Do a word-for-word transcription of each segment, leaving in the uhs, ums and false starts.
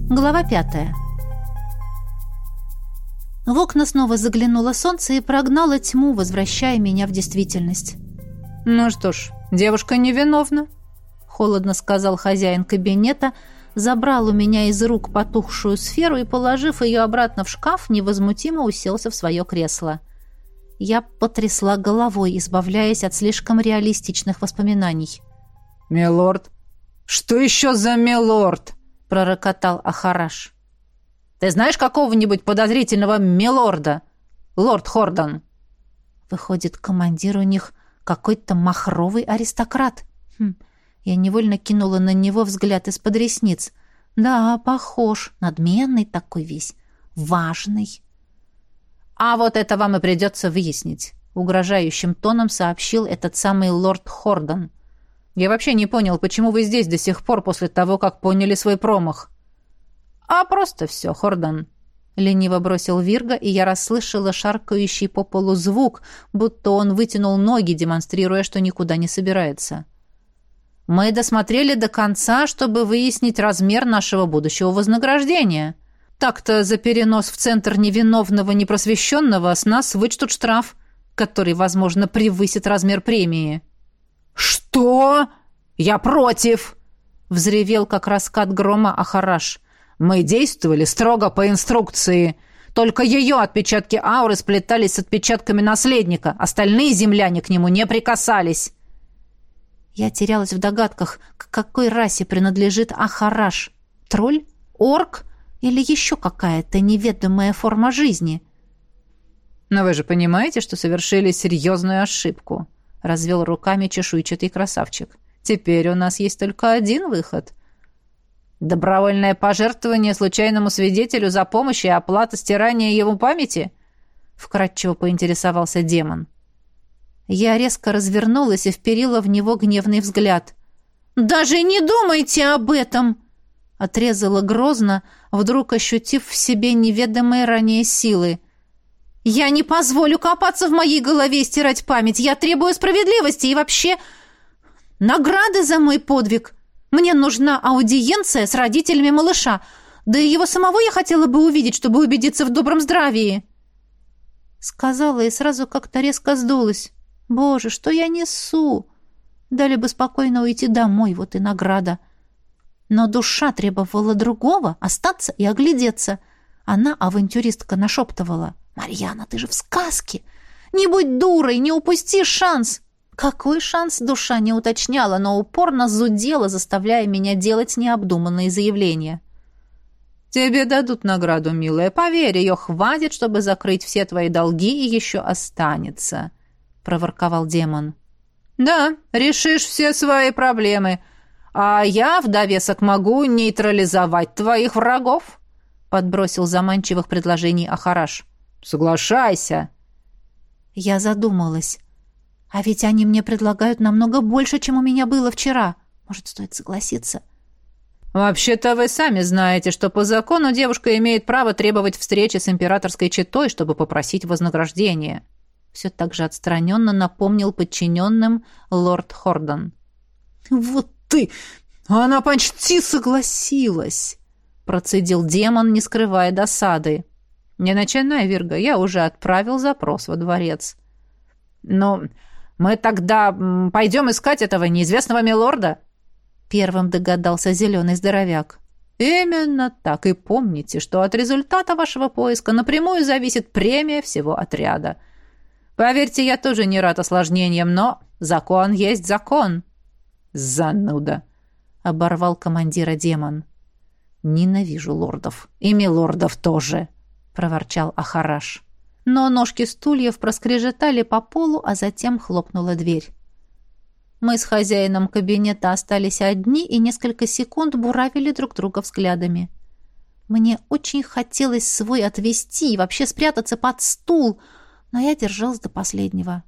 Глава пятая. В окна снова заглянуло солнце и прогнало тьму, возвращая меня в действительность. «Ну что ж, девушка невиновна», — холодно сказал хозяин кабинета, забрал у меня из рук потухшую сферу и, положив ее обратно в шкаф, невозмутимо уселся в свое кресло. Я потрясла головой, избавляясь от слишком реалистичных воспоминаний. «Милорд? Что еще за милорд?» — пророкотал Ахараш. «Ты знаешь какого-нибудь подозрительного милорда, лорд Хордон?» Выходит, командир у них какой-то махровый аристократ. Хм, я невольно кинула на него взгляд из-под ресниц. Да, похож, надменный такой весь, важный. «А вот это вам и придется выяснить», — угрожающим тоном сообщил этот самый лорд Хордон. «Я вообще не понял, почему вы здесь до сих пор после того, как поняли свой промах». «А просто все, Хордон», — лениво бросил Вирга, и я расслышала шаркающий по полу звук, будто он вытянул ноги, демонстрируя, что никуда не собирается. «Мы досмотрели до конца, чтобы выяснить размер нашего будущего вознаграждения. Так-то за перенос в центр невиновного непросвещенного с нас вычтут штраф, который, возможно, превысит размер премии». «Что? Я против!» — взревел, как раскат грома, Ахараш. «Мы действовали строго по инструкции. Только ее отпечатки ауры сплетались с отпечатками наследника. Остальные земляне к нему не прикасались». Я терялась в догадках, к какой расе принадлежит Ахараш. Тролль? Орк? Или еще какая-то неведомая форма жизни? «Но вы же понимаете, что совершили серьезную ошибку», — развел руками чешуйчатый красавчик. «Теперь у нас есть только один выход. Добровольное пожертвование случайному свидетелю за помощь и оплата стирания его памяти?» — вкратчиво поинтересовался демон. Я резко развернулась и вперила в него гневный взгляд. «Даже не думайте об этом!» — отрезала грозно, вдруг ощутив в себе неведомые ранее силы. «Я не позволю копаться в моей голове и стирать память. Я требую справедливости и вообще награды за мой подвиг. Мне нужна аудиенция с родителями малыша. Да и его самого я хотела бы увидеть, чтобы убедиться в добром здравии». Сказала и сразу как-то резко сдулась. «Боже, что я несу? Дали бы спокойно уйти домой, вот и награда». Но душа требовала другого — остаться и оглядеться. Она, авантюристка, нашептывала: «Марьяна, ты же в сказке! Не будь дурой, не упусти шанс!» Какой шанс, душа не уточняла, но упорно зудела, заставляя меня делать необдуманные заявления. «Тебе дадут награду, милая. Поверь, ее хватит, чтобы закрыть все твои долги, и еще останется», — проворковал демон. «Да, решишь все свои проблемы. А я в довесок могу нейтрализовать твоих врагов», — подбросил заманчивых предложений Ахараш. «Соглашайся». Я задумалась. А ведь они мне предлагают намного больше, чем у меня было вчера. Может, стоит согласиться? «Вообще-то вы сами знаете, что по закону девушка имеет право требовать встречи с императорской четой, чтобы попросить вознаграждение», — все так же отстраненно напомнил подчиненным лорд Хордон. «Вот ты! Она почти согласилась!» — процедил демон, не скрывая досады. «Не начинай, Вирга, я уже отправил запрос во дворец». «Но мы тогда пойдем искать этого неизвестного милорда?» — первым догадался зеленый здоровяк. «Именно так. И помните, что от результата вашего поиска напрямую зависит премия всего отряда. Поверьте, я тоже не рад осложнениям, но закон есть закон». «Зануда!» — оборвал командира демон. «Ненавижу лордов. И милордов тоже!» — проворчал Ахараш. Но ножки стульев проскрежетали по полу, а затем хлопнула дверь. Мы с хозяином кабинета остались одни и несколько секунд буравили друг друга взглядами. Мне очень хотелось свой отвести и вообще спрятаться под стул, но я держалась до последнего.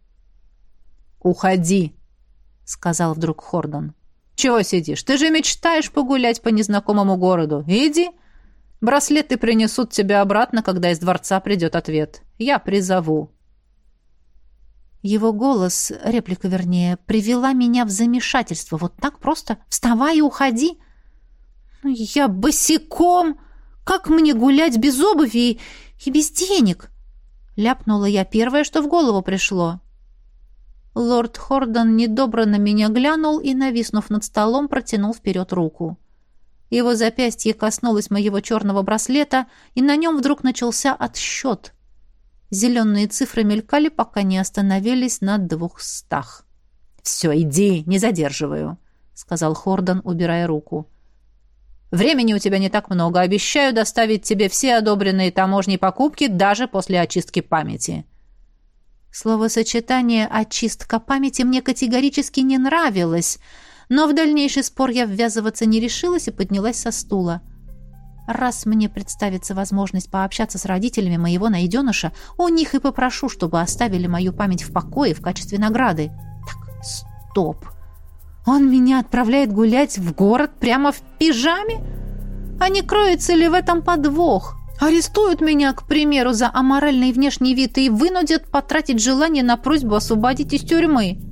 «Уходи!» — сказал вдруг Хордон. «Чего сидишь? Ты же мечтаешь погулять по незнакомому городу. Иди! Браслеты принесут тебя обратно, когда из дворца придет ответ. Я призову». Его голос, реплика вернее, привела меня в замешательство. Вот так просто? Вставай и уходи. «Я босиком!» как мне гулять без обуви и без денег?» Ляпнула я первое, что в голову пришло. Лорд Хордон недобро на меня глянул и, нависнув над столом, протянул вперед руку. Его запястье коснулось моего черного браслета, и на нем вдруг начался отсчет. Зеленые цифры мелькали, пока не остановились на двухстах. «Все, иди, не задерживаю», — сказал Хордон, убирая руку. «Времени у тебя не так много. Обещаю доставить тебе все одобренные таможней покупки даже после очистки памяти». Словосочетание «очистка памяти» мне категорически не нравилось, но в дальнейший спор я ввязываться не решилась и поднялась со стула. Раз мне представится возможность пообщаться с родителями моего найденыша, у них и попрошу, чтобы оставили мою память в покое в качестве награды. Так, стоп. Он меня отправляет гулять в город прямо в пижаме? А не кроется ли в этом подвох? Арестуют меня, к примеру, за аморальный внешний вид и вынудят потратить желание на просьбу освободить из тюрьмы.